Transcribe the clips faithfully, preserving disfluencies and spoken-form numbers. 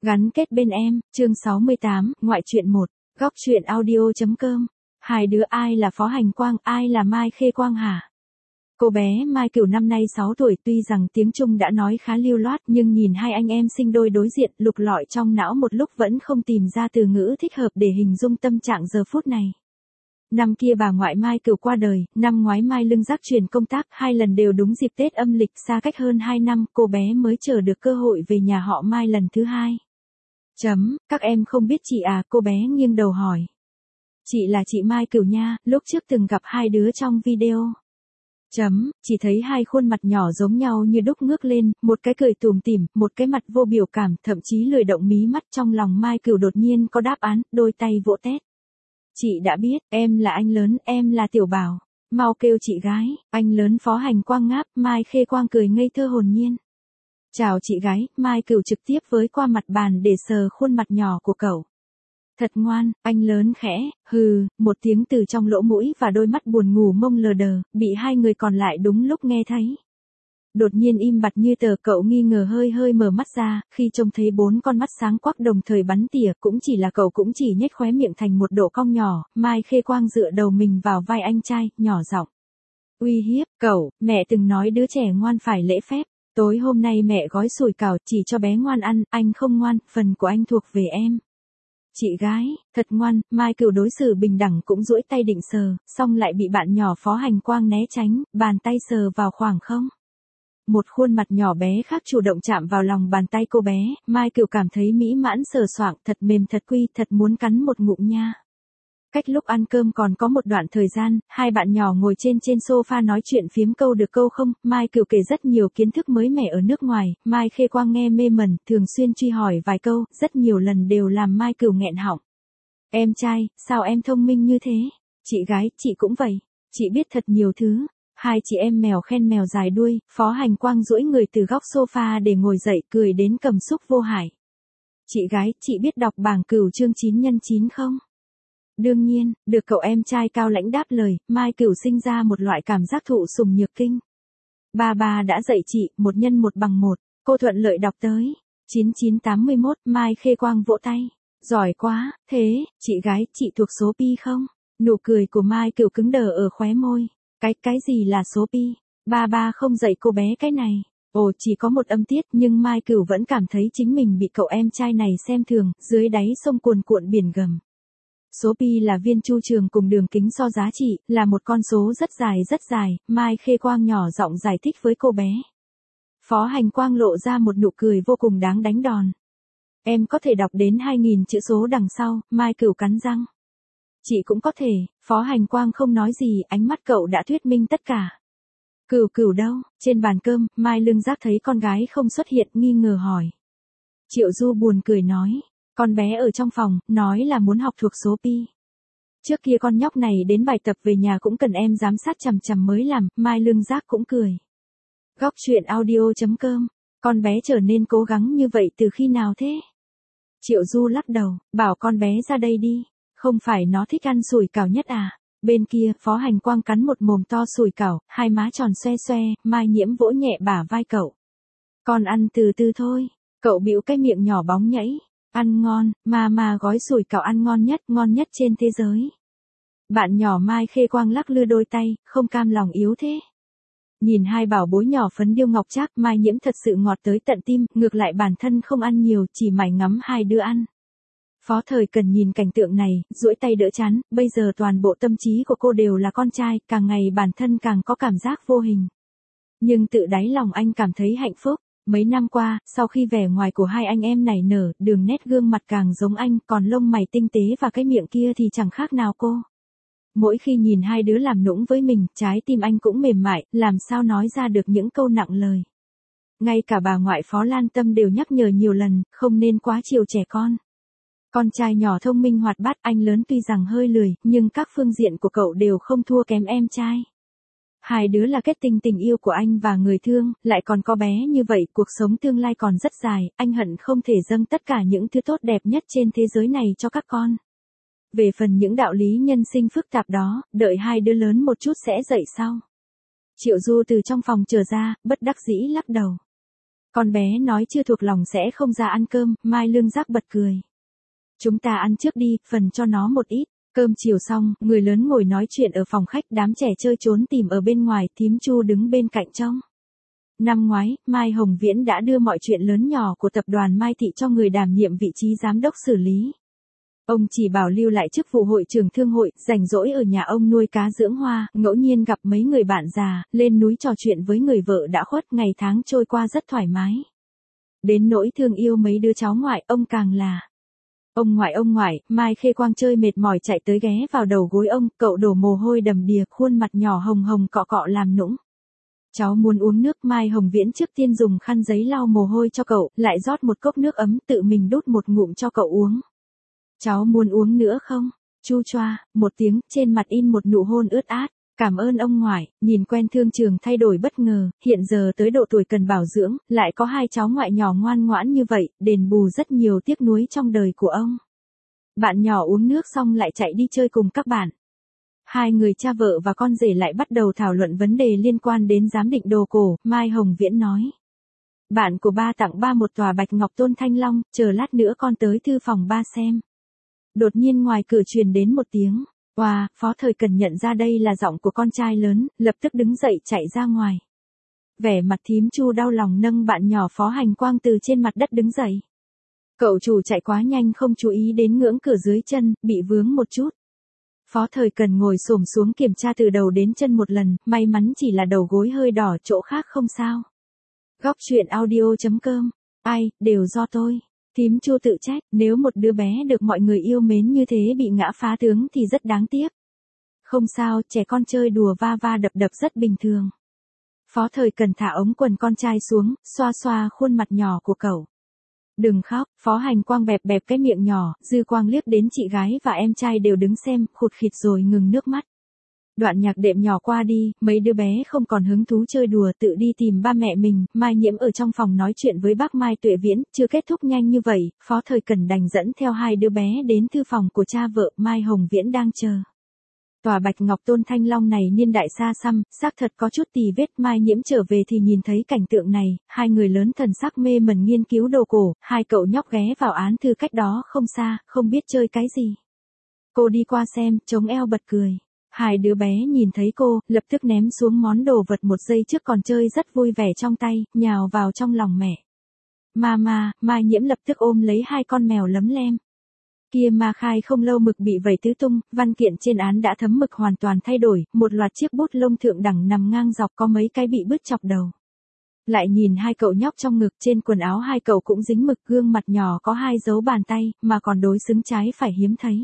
Gắn kết bên em, chương sáu mươi tám, ngoại truyện một, góc truyện audio.com. Hai đứa ai là Phó Hành Quang, ai là Mai Khê Quang hả? Cô bé Mai Cửu năm nay sáu tuổi, tuy rằng tiếng Trung đã nói khá lưu loát nhưng nhìn hai anh em sinh đôi đối diện, lục lọi trong não một lúc vẫn không tìm ra từ ngữ thích hợp để hình dung tâm trạng giờ phút này. Năm kia bà ngoại Mai Cửu qua đời, năm ngoái Mai Lương Giác chuyển công tác, hai lần đều đúng dịp Tết âm lịch, xa cách hơn hai năm, cô bé mới chờ được cơ hội về nhà họ Mai lần thứ hai. Chấm, các em không biết chị à, cô bé nghiêng đầu hỏi. Chị là chị Mai Cửu nha, lúc trước từng gặp hai đứa trong video. Chấm, chỉ thấy hai khuôn mặt nhỏ giống nhau như đúc ngước lên, một cái cười tủm tỉm, một cái mặt vô biểu cảm, thậm chí lười động mí mắt. Trong lòng Mai Cửu đột nhiên có đáp án, đôi tay vỗ tét. Chị đã biết, em là anh lớn, em là Tiểu Bảo. Mau kêu chị gái, anh lớn Phó Hành Quang ngáp, Mai Khê Quang cười ngây thơ hồn nhiên. Chào chị gái, Mai Cửu trực tiếp với qua mặt bàn để sờ khuôn mặt nhỏ của cậu. Thật ngoan, anh lớn khẽ, hừ, một tiếng từ trong lỗ mũi và đôi mắt buồn ngủ mông lờ đờ, bị hai người còn lại đúng lúc nghe thấy. Đột nhiên im bặt như tờ, cậu nghi ngờ hơi hơi mở mắt ra, khi trông thấy bốn con mắt sáng quắc đồng thời bắn tỉa, cũng chỉ là cậu cũng chỉ nhếch khóe miệng thành một độ cong nhỏ. Mai Khê Quang dựa đầu mình vào vai anh trai, nhỏ giọng. Uy hiếp, cậu, mẹ từng nói đứa trẻ ngoan phải lễ phép. Tối hôm nay mẹ gói sủi cảo chỉ cho bé ngoan ăn, anh không ngoan, phần của anh thuộc về em. Chị gái, thật ngoan, Mai Cửu đối xử bình đẳng cũng duỗi tay định sờ, xong lại bị bạn nhỏ Phó Hành Quang né tránh, bàn tay sờ vào khoảng không. Một khuôn mặt nhỏ bé khác chủ động chạm vào lòng bàn tay cô bé, Mai Cửu cảm thấy mỹ mãn sờ soạng, thật mềm thật quy, thật muốn cắn một ngụm nha. Cách lúc ăn cơm còn có một đoạn thời gian, hai bạn nhỏ ngồi trên trên sofa nói chuyện phiếm câu được câu không, Mai Cửu kể rất nhiều kiến thức mới mẻ ở nước ngoài, Mai Khê Quang nghe mê mẩn, thường xuyên truy hỏi vài câu, rất nhiều lần đều làm Mai Cửu nghẹn họng. Em trai, sao em thông minh như thế? Chị gái, chị cũng vậy, chị biết thật nhiều thứ. Hai chị em mèo khen mèo dài đuôi, Phó Hành Quang duỗi người từ góc sofa để ngồi dậy, cười đến cầm xúc vô hại. Chị gái, chị biết đọc bảng Cửu chương chín nhân chín không? Đương nhiên, được cậu em trai cao lãnh đáp lời, Mai Cửu sinh ra một loại cảm giác thụ sủng nhược kinh. Ba ba đã dạy chị, một nhân một bằng một, cô thuận lợi đọc tới. chín chín tám mươi mốt, Mai Khê Quang vỗ tay. Giỏi quá, thế, chị gái, chị thuộc số pi không? Nụ cười của Mai Cửu cứng đờ ở khóe môi. Cái, cái gì là số pi? Ba ba không dạy cô bé cái này. Ồ, chỉ có một âm tiết nhưng Mai Cửu vẫn cảm thấy chính mình bị cậu em trai này xem thường, dưới đáy sông cuồn cuộn biển gầm. Số pi là viên chu trường cùng đường kính so giá trị, là một con số rất dài rất dài, Mai Khê Quang nhỏ giọng giải thích với cô bé. Phó Hành Quang lộ ra một nụ cười vô cùng đáng đánh đòn. Em có thể đọc đến hai nghìn chữ số đằng sau, Mai Cửu cắn răng. Chị cũng có thể, Phó Hành Quang không nói gì, ánh mắt cậu đã thuyết minh tất cả. Cửu Cửu đâu? Trên bàn cơm, Mai Lương Giác thấy con gái không xuất hiện, nghi ngờ hỏi. Triệu Du buồn cười nói. Con bé ở trong phòng, nói là muốn học thuộc số pi. Trước kia con nhóc này đến bài tập về nhà cũng cần em giám sát chằm chằm mới làm, Mai Lương Giác cũng cười. Góc truyện audio.com, con bé trở nên cố gắng như vậy từ khi nào thế? Triệu Du lắc đầu, bảo con bé ra đây đi, không phải nó thích ăn sủi cảo nhất à? Bên kia, Phó Hành Quang cắn một mồm to sủi cảo, hai má tròn xoe xoe, Mai Nhiễm vỗ nhẹ bả vai cậu. Con ăn từ từ thôi, cậu bĩu cái miệng nhỏ bóng nhảy. Ăn ngon, mama gói sủi cảo ăn ngon nhất, ngon nhất trên thế giới. Bạn nhỏ Mai Khê Quang lắc lư đôi tay, không cam lòng yếu thế. Nhìn hai bảo bối nhỏ phấn điêu ngọc trác, Mai Nhiễm thật sự ngọt tới tận tim, ngược lại bản thân không ăn nhiều, chỉ mải ngắm hai đứa ăn. Phó Thời Cần nhìn cảnh tượng này, duỗi tay đỡ chán, bây giờ toàn bộ tâm trí của cô đều là con trai, càng ngày bản thân càng có cảm giác vô hình. Nhưng tự đáy lòng anh cảm thấy hạnh phúc. Mấy năm qua, sau khi vẻ ngoài của hai anh em nảy nở, đường nét gương mặt càng giống anh, còn lông mày tinh tế và cái miệng kia thì chẳng khác nào cô. Mỗi khi nhìn hai đứa làm nũng với mình, trái tim anh cũng mềm mại, làm sao nói ra được những câu nặng lời. Ngay cả bà ngoại Phó Lan Tâm đều nhắc nhở nhiều lần, không nên quá chiều trẻ con. Con trai nhỏ thông minh hoạt bát, anh lớn tuy rằng hơi lười, nhưng các phương diện của cậu đều không thua kém em trai. Hai đứa là kết tinh tình yêu của anh và người thương, lại còn có bé như vậy, cuộc sống tương lai còn rất dài, anh hận không thể dâng tất cả những thứ tốt đẹp nhất trên thế giới này cho các con. Về phần những đạo lý nhân sinh phức tạp đó, đợi hai đứa lớn một chút sẽ dạy sau. Triệu Du từ trong phòng trở ra, bất đắc dĩ lắc đầu. Con bé nói chưa thuộc lòng sẽ không ra ăn cơm, Mai Lương Giác bật cười. Chúng ta ăn trước đi, phần cho nó một ít. Cơm chiều xong, người lớn ngồi nói chuyện ở phòng khách, đám trẻ chơi trốn tìm ở bên ngoài, thím Chu đứng bên cạnh trông. Năm ngoái, Mai Hồng Viễn đã đưa mọi chuyện lớn nhỏ của tập đoàn Mai Thị cho người đảm nhiệm vị trí giám đốc xử lý. Ông chỉ bảo lưu lại chức vụ hội trưởng thương hội, rảnh rỗi ở nhà ông nuôi cá dưỡng hoa, ngẫu nhiên gặp mấy người bạn già, lên núi trò chuyện với người vợ đã khuất, ngày tháng trôi qua rất thoải mái. Đến nỗi thương yêu mấy đứa cháu ngoại, ông càng là. Ông ngoại ông ngoại, Mai Khê Quang chơi mệt mỏi chạy tới ghé vào đầu gối ông, cậu đổ mồ hôi đầm đìa, khuôn mặt nhỏ hồng hồng cọ cọ làm nũng. Cháu muốn uống nước, Mai Hồng Viễn trước tiên dùng khăn giấy lau mồ hôi cho cậu, lại rót một cốc nước ấm, tự mình đút một ngụm cho cậu uống. Cháu muốn uống nữa không? Chu choa, một tiếng, trên mặt in một nụ hôn ướt át. Cảm ơn ông ngoại, nhìn quen thương trường thay đổi bất ngờ, hiện giờ tới độ tuổi cần bảo dưỡng, lại có hai cháu ngoại nhỏ ngoan ngoãn như vậy, đền bù rất nhiều tiếc nuối trong đời của ông. Bạn nhỏ uống nước xong lại chạy đi chơi cùng các bạn. Hai người cha vợ và con rể lại bắt đầu thảo luận vấn đề liên quan đến giám định đồ cổ, Mai Hồng Viễn nói. Bạn của ba tặng ba một tòa bạch ngọc tôn thanh long, chờ lát nữa con tới thư phòng ba xem. Đột nhiên ngoài cửa truyền đến một tiếng. Wow, Phó Thời Cần nhận ra đây là giọng của con trai lớn, lập tức đứng dậy chạy ra ngoài. Vẻ mặt thím Chu đau lòng nâng bạn nhỏ Phó Hành Quang từ trên mặt đất đứng dậy. Cậu chủ chạy quá nhanh không chú ý đến ngưỡng cửa dưới chân, bị vướng một chút. Phó Thời Cần ngồi xổm xuống kiểm tra từ đầu đến chân một lần, may mắn chỉ là đầu gối hơi đỏ, chỗ khác không sao. Góc truyện audio chấm com. Ai, đều do tôi. Thím Chu tự trách, nếu một đứa bé được mọi người yêu mến như thế bị ngã phá tướng thì rất đáng tiếc. Không sao, trẻ con chơi đùa va va đập đập rất bình thường. Phó Thời Cần thả ống quần con trai xuống, xoa xoa khuôn mặt nhỏ của cậu. Đừng khóc, Phó Hành Quang bẹp bẹp cái miệng nhỏ, dư quang liếc đến chị gái và em trai đều đứng xem, khụt khịt rồi ngừng nước mắt. Đoạn nhạc đệm nhỏ qua đi, mấy đứa bé không còn hứng thú chơi đùa tự đi tìm ba mẹ mình, Mai Nhiễm ở trong phòng nói chuyện với bác Mai Tuệ Viễn, chưa kết thúc nhanh như vậy, Phó Thời Cần đành dẫn theo hai đứa bé đến thư phòng của cha vợ, Mai Hồng Viễn đang chờ. Tòa bạch ngọc tôn thanh long này niên đại xa xăm, xác thật có chút tì vết, Mai Nhiễm trở về thì nhìn thấy cảnh tượng này, hai người lớn thần sắc mê mẩn nghiên cứu đồ cổ, hai cậu nhóc ghé vào án thư cách đó không xa, không biết chơi cái gì. Cô đi qua xem, chống eo bật cười. Hai đứa bé nhìn thấy cô, lập tức ném xuống món đồ vật một giây trước còn chơi rất vui vẻ trong tay, nhào vào trong lòng mẹ. Mama, Mai Nhiễm lập tức ôm lấy hai con mèo lấm lem. Kia ma khai không lâu mực bị vẩy tứ tung, văn kiện trên án đã thấm mực hoàn toàn thay đổi, một loạt chiếc bút lông thượng đẳng nằm ngang dọc có mấy cái bị bứt chọc đầu. Lại nhìn hai cậu nhóc trong ngực, trên quần áo hai cậu cũng dính mực, gương mặt nhỏ có hai dấu bàn tay, mà còn đối xứng trái phải hiếm thấy.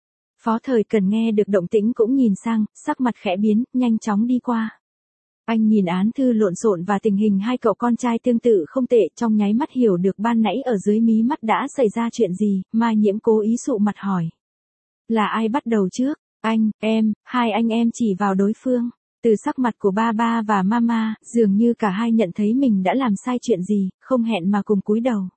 Phó Thời Cần nghe được động tĩnh cũng nhìn sang, sắc mặt khẽ biến, nhanh chóng đi qua. Anh nhìn án thư lộn xộn và tình hình hai cậu con trai tương tự không tệ, trong nháy mắt hiểu được ban nãy ở dưới mí mắt đã xảy ra chuyện gì, Mai Nhiễm cố ý sụ mặt hỏi. Là ai bắt đầu trước? Anh, em, hai anh em chỉ vào đối phương. Từ sắc mặt của ba ba và mama, dường như cả hai nhận thấy mình đã làm sai chuyện gì, không hẹn mà cùng cúi đầu.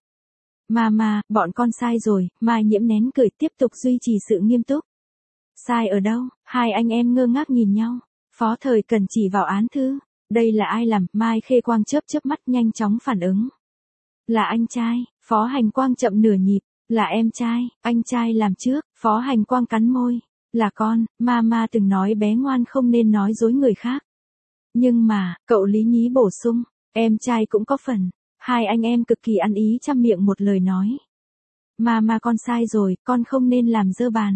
Mama, bọn con sai rồi, Mai Nhiễm nén cười tiếp tục duy trì sự nghiêm túc. Sai ở đâu? Hai anh em ngơ ngác nhìn nhau. Phó Thời Cần chỉ vào án thư. Đây là ai làm? Mai Khê Quang chớp chớp mắt nhanh chóng phản ứng. Là anh trai. Phó Hành Quang chậm nửa nhịp. Là em trai. Anh trai làm trước. Phó Hành Quang cắn môi. Là con. Mama từng nói bé ngoan không nên nói dối người khác. Nhưng mà, cậu lý nhí bổ sung. Em trai cũng có phần. Hai anh em cực kỳ ăn ý chăm miệng một lời nói. Mama con sai rồi, con không nên làm dơ bàn.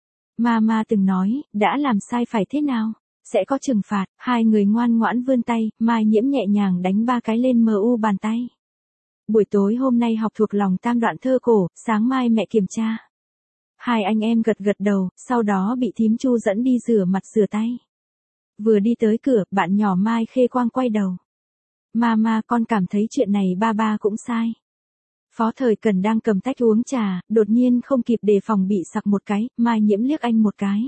Mama từng nói, đã làm sai phải thế nào? Sẽ có trừng phạt. Hai người ngoan ngoãn vươn tay, Mai Nhiễm nhẹ nhàng đánh ba cái lên mu bàn tay. Buổi tối hôm nay học thuộc lòng tam đoạn thơ cổ, sáng mai mẹ kiểm tra. Hai anh em gật gật đầu, sau đó bị thím Chu dẫn đi rửa mặt rửa tay. Vừa đi tới cửa, bạn nhỏ Mai Khê Quang quay đầu. Mama, con cảm thấy chuyện này ba ba cũng sai. Phó Thời Cần đang cầm tách uống trà, đột nhiên không kịp đề phòng bị sặc một cái, Mai Nhiễm liếc anh một cái.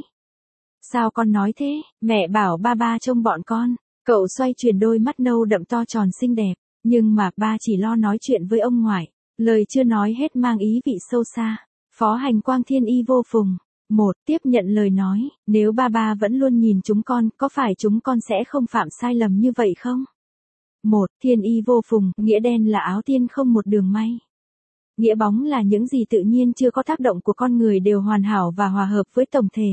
Sao con nói thế, mẹ bảo ba ba trông bọn con. Cậu xoay chuyển đôi mắt nâu đậm to tròn xinh đẹp, nhưng mà ba chỉ lo nói chuyện với ông ngoại, lời chưa nói hết mang ý vị sâu xa. Phó Hành Quang thiên y vô phùng. Một, tiếp nhận lời nói, nếu ba ba vẫn luôn nhìn chúng con, có phải chúng con sẽ không phạm sai lầm như vậy không? một. Thiên y vô phùng, nghĩa đen là áo tiên không một đường may. Nghĩa bóng là những gì tự nhiên chưa có tác động của con người đều hoàn hảo và hòa hợp với tổng thể.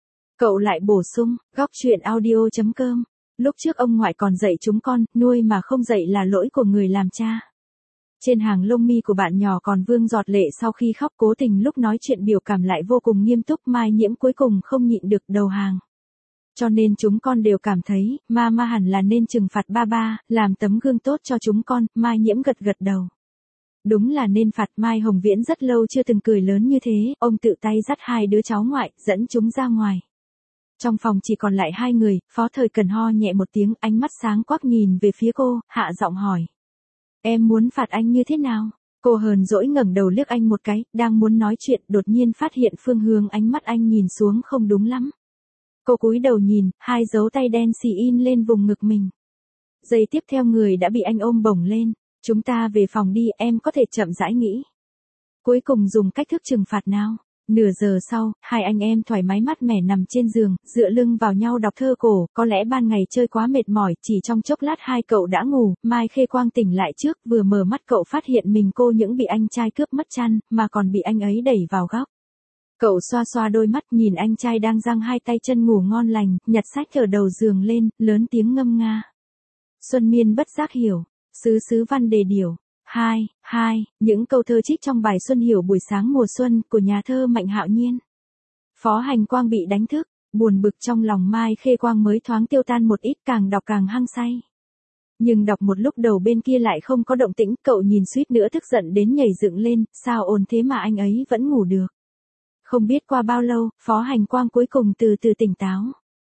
Cậu lại bổ sung, góc chuyện audio chấm com. Lúc trước ông ngoại còn dạy chúng con, nuôi mà không dạy là lỗi của người làm cha. Trên hàng lông mi của bạn nhỏ còn vương giọt lệ sau khi khóc, cố tình lúc nói chuyện biểu cảm lại vô cùng nghiêm túc. Mai Nhiễm cuối cùng không nhịn được đầu hàng. Cho nên chúng con đều cảm thấy, Mama hẳn là nên trừng phạt ba ba, làm tấm gương tốt cho chúng con. Mai Nhiễm gật gật đầu. Đúng là nên phạt. Mai Hồng Viễn rất lâu chưa từng cười lớn như thế, ông tự tay dắt hai đứa cháu ngoại, dẫn chúng ra ngoài. Trong phòng chỉ còn lại hai người, Phó Thời Cần ho nhẹ một tiếng, ánh mắt sáng quắc nhìn về phía cô, hạ giọng hỏi. Em muốn phạt anh như thế nào? Cô hờn dỗi ngẩng đầu liếc anh một cái, đang muốn nói chuyện, đột nhiên phát hiện phương hướng ánh mắt anh nhìn xuống không đúng lắm. Cô cúi đầu nhìn, hai dấu tay đen xì in lên vùng ngực mình. Giây tiếp theo người đã bị anh ôm bổng lên. Chúng ta về phòng đi, em có thể chậm rãi nghĩ. Cuối cùng dùng cách thức trừng phạt nào? Nửa giờ sau, hai anh em thoải mái mát mẻ nằm trên giường, dựa lưng vào nhau đọc thơ cổ. Có lẽ ban ngày chơi quá mệt mỏi, chỉ trong chốc lát hai cậu đã ngủ. Mai Khê Quang tỉnh lại trước, vừa mở mắt cậu phát hiện mình cô những bị anh trai cướp mất chăn, mà còn bị anh ấy đẩy vào góc. Cậu xoa xoa đôi mắt nhìn anh trai đang giang hai tay chân ngủ ngon lành, nhặt sách ở đầu giường lên, lớn tiếng ngâm nga. Xuân Miên bất giác hiểu. Sứ sứ văn đề điểu. Hai, hai, những câu thơ trích trong bài Xuân Hiểu buổi sáng mùa xuân của nhà thơ Mạnh Hạo Nhiên. Phó Hành Quang bị đánh thức, buồn bực trong lòng Mai Khê Quang mới thoáng tiêu tan một ít, càng đọc càng hăng say. Nhưng đọc một lúc đầu bên kia lại không có động tĩnh, cậu nhìn suýt nữa tức giận đến nhảy dựng lên, sao ồn thế mà anh ấy vẫn ngủ được. Không biết qua bao lâu, Phó Hành Quang cuối cùng từ từ tỉnh táo.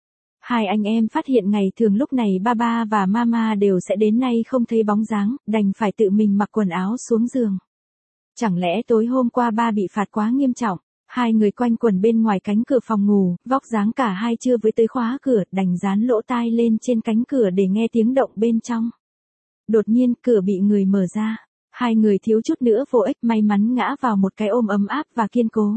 Hai anh em phát hiện ngày thường lúc này ba ba và mama đều sẽ đến, nay không thấy bóng dáng, đành phải tự mình mặc quần áo xuống giường. Chẳng lẽ tối hôm qua ba bị phạt quá nghiêm trọng? Hai người quanh quẩn bên ngoài cánh cửa phòng ngủ, vóc dáng cả hai chưa với tới khóa cửa, đành dán lỗ tai lên trên cánh cửa để nghe tiếng động bên trong. Đột nhiên cửa bị người mở ra, hai người thiếu chút nữa vô ích, may mắn ngã vào một cái ôm ấm áp và kiên cố.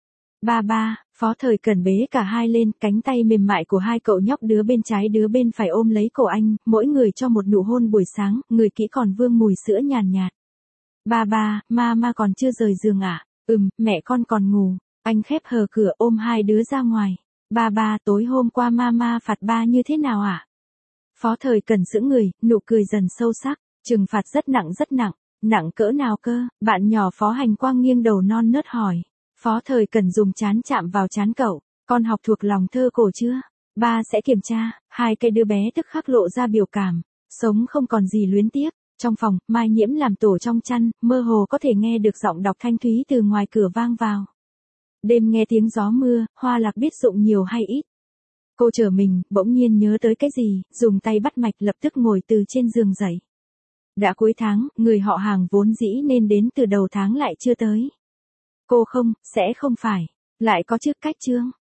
Ba ba, Phó Thời Cần bế cả hai lên, cánh tay mềm mại của hai cậu nhóc đứa bên trái đứa bên phải ôm lấy cổ anh, mỗi người cho một nụ hôn buổi sáng, người kỹ còn vương mùi sữa nhàn nhạt. Ba ba, mama còn chưa rời giường à? Ừm, mẹ con còn ngủ. Anh khép hờ cửa ôm hai đứa ra ngoài. Ba ba, tối hôm qua mama phạt ba như thế nào ạ? À? Phó Thời Cần sững người, nụ cười dần sâu sắc, trừng phạt rất nặng rất nặng. Nặng cỡ nào cơ? Bạn nhỏ Phó Hành Quang nghiêng đầu non nớt hỏi. Phó Thời Cần dùng trán chạm vào trán cậu, con học thuộc lòng thơ cổ chưa? Ba sẽ kiểm tra. Hai cái đứa bé tức khắc lộ ra biểu cảm, sống không còn gì luyến tiếc. Trong phòng, Mai Nhiễm làm tổ trong chăn, mơ hồ có thể nghe được giọng đọc thanh thúy từ ngoài cửa vang vào. Đêm nghe tiếng gió mưa, Hoa Lạc biết dụng nhiều hay ít. Cô trở mình, bỗng nhiên nhớ tới cái gì, dùng tay bắt mạch lập tức ngồi từ trên giường dậy. Đã cuối tháng, người họ hàng vốn dĩ nên đến từ đầu tháng lại chưa tới. Cô không, sẽ không phải, lại có trước cách chương.